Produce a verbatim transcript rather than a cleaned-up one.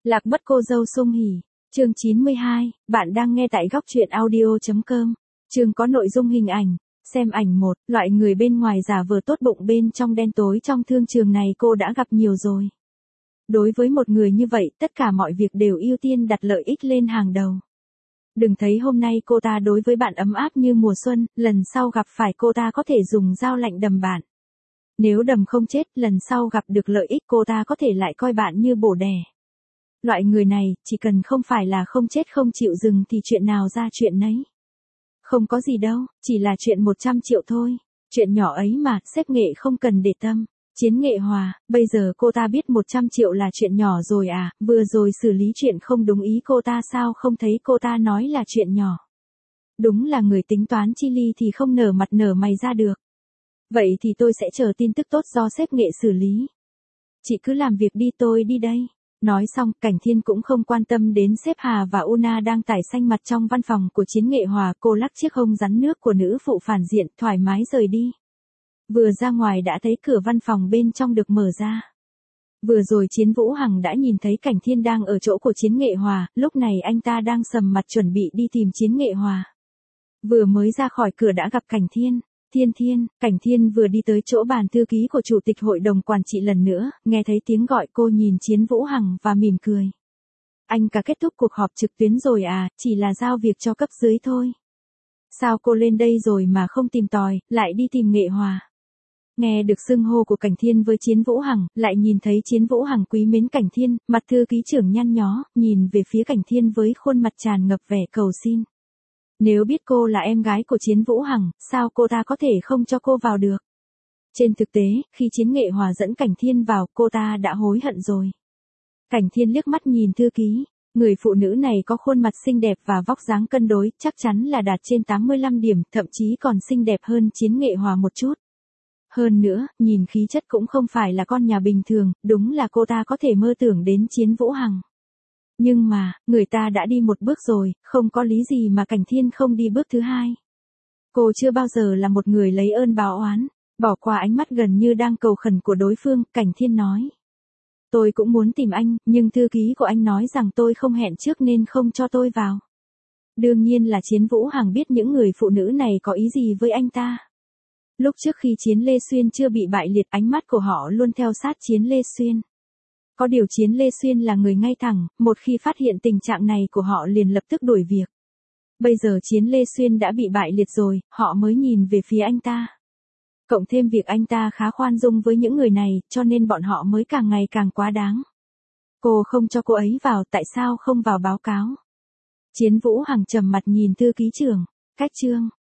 Lạc mất cô dâu Sung Hỉ, chương chín mươi hai, bạn đang nghe tại góc truyện audio.com. Chương có nội dung hình ảnh, xem ảnh một, loại người bên ngoài giả vờ tốt bụng bên trong đen tối trong thương trường này cô đã gặp nhiều rồi. Đối với một người như vậy, tất cả mọi việc đều ưu tiên đặt lợi ích lên hàng đầu. Đừng thấy hôm nay cô ta đối với bạn ấm áp như mùa xuân, lần sau gặp phải cô ta có thể dùng dao lạnh đầm bạn. Nếu đầm không chết, lần sau gặp được lợi ích cô ta có thể lại coi bạn như bổ đẻ. Loại người này, chỉ cần không phải là không chết không chịu dừng thì chuyện nào ra chuyện nấy. Không có gì đâu, chỉ là chuyện một trăm triệu thôi. Chuyện nhỏ ấy mà, sếp Nghệ không cần để tâm. Chiến Nghệ Hòa, bây giờ cô ta biết một trăm triệu là chuyện nhỏ rồi à, vừa rồi xử lý chuyện không đúng ý cô ta sao không thấy cô ta nói là chuyện nhỏ. Đúng là người tính toán chi ly thì không nở mặt nở mày ra được. Vậy thì tôi sẽ chờ tin tức tốt do sếp Nghệ xử lý. Chị cứ làm việc đi, tôi đi đây. Nói xong, Cảnh Thiên cũng không quan tâm đến sếp Hà và Una đang tải xanh mặt trong văn phòng của Chiến Nghệ Hòa, cô lắc chiếc hông rắn nước của nữ phụ phản diện, thoải mái rời đi. Vừa ra ngoài đã thấy cửa văn phòng bên trong được mở ra. Vừa rồi Chiến Vũ Hằng đã nhìn thấy Cảnh Thiên đang ở chỗ của Chiến Nghệ Hòa, lúc này anh ta đang sầm mặt chuẩn bị đi tìm Chiến Nghệ Hòa. Vừa mới ra khỏi cửa đã gặp Cảnh Thiên. Thiên Thiên, Cảnh Thiên vừa đi tới chỗ bàn thư ký của chủ tịch hội đồng quản trị lần nữa, nghe thấy tiếng gọi cô nhìn Chiến Vũ Hằng và mỉm cười. Anh cả kết thúc cuộc họp trực tuyến rồi à, chỉ là giao việc cho cấp dưới thôi. Sao cô lên đây rồi mà không tìm tòi, lại đi tìm Nghệ Hòa? Nghe được xưng hô của Cảnh Thiên với Chiến Vũ Hằng, lại nhìn thấy Chiến Vũ Hằng quý mến Cảnh Thiên, mặt thư ký trưởng nhăn nhó, nhìn về phía Cảnh Thiên với khuôn mặt tràn ngập vẻ cầu xin. Nếu biết cô là em gái của Chiến Vũ Hằng, sao cô ta có thể không cho cô vào được? Trên thực tế, khi Chiến Nghệ Hòa dẫn Cảnh Thiên vào, cô ta đã hối hận rồi. Cảnh Thiên liếc mắt nhìn thư ký, người phụ nữ này có khuôn mặt xinh đẹp và vóc dáng cân đối, chắc chắn là đạt trên tám mươi lăm điểm, thậm chí còn xinh đẹp hơn Chiến Nghệ Hòa một chút. Hơn nữa, nhìn khí chất cũng không phải là con nhà bình thường, đúng là cô ta có thể mơ tưởng đến Chiến Vũ Hằng. Nhưng mà, người ta đã đi một bước rồi, không có lý gì mà Cảnh Thiên không đi bước thứ hai. Cô chưa bao giờ là một người lấy ơn báo oán, bỏ qua ánh mắt gần như đang cầu khẩn của đối phương, Cảnh Thiên nói. Tôi cũng muốn tìm anh, nhưng thư ký của anh nói rằng tôi không hẹn trước nên không cho tôi vào. Đương nhiên là Chiến Vũ Hằng biết những người phụ nữ này có ý gì với anh ta. Lúc trước khi Chiến Lê Xuyên chưa bị bại liệt, ánh mắt của họ luôn theo sát Chiến Lê Xuyên. Có điều Chiến Lê Xuyên là người ngay thẳng, một khi phát hiện tình trạng này của họ liền lập tức đuổi việc. Bây giờ Chiến Lê Xuyên đã bị bại liệt rồi, họ mới nhìn về phía anh ta. Cộng thêm việc anh ta khá khoan dung với những người này, cho nên bọn họ mới càng ngày càng quá đáng. Cô không cho cô ấy vào, tại sao không vào báo cáo? Chiến Vũ Hằng trầm mặt nhìn thư ký trưởng, cách chương,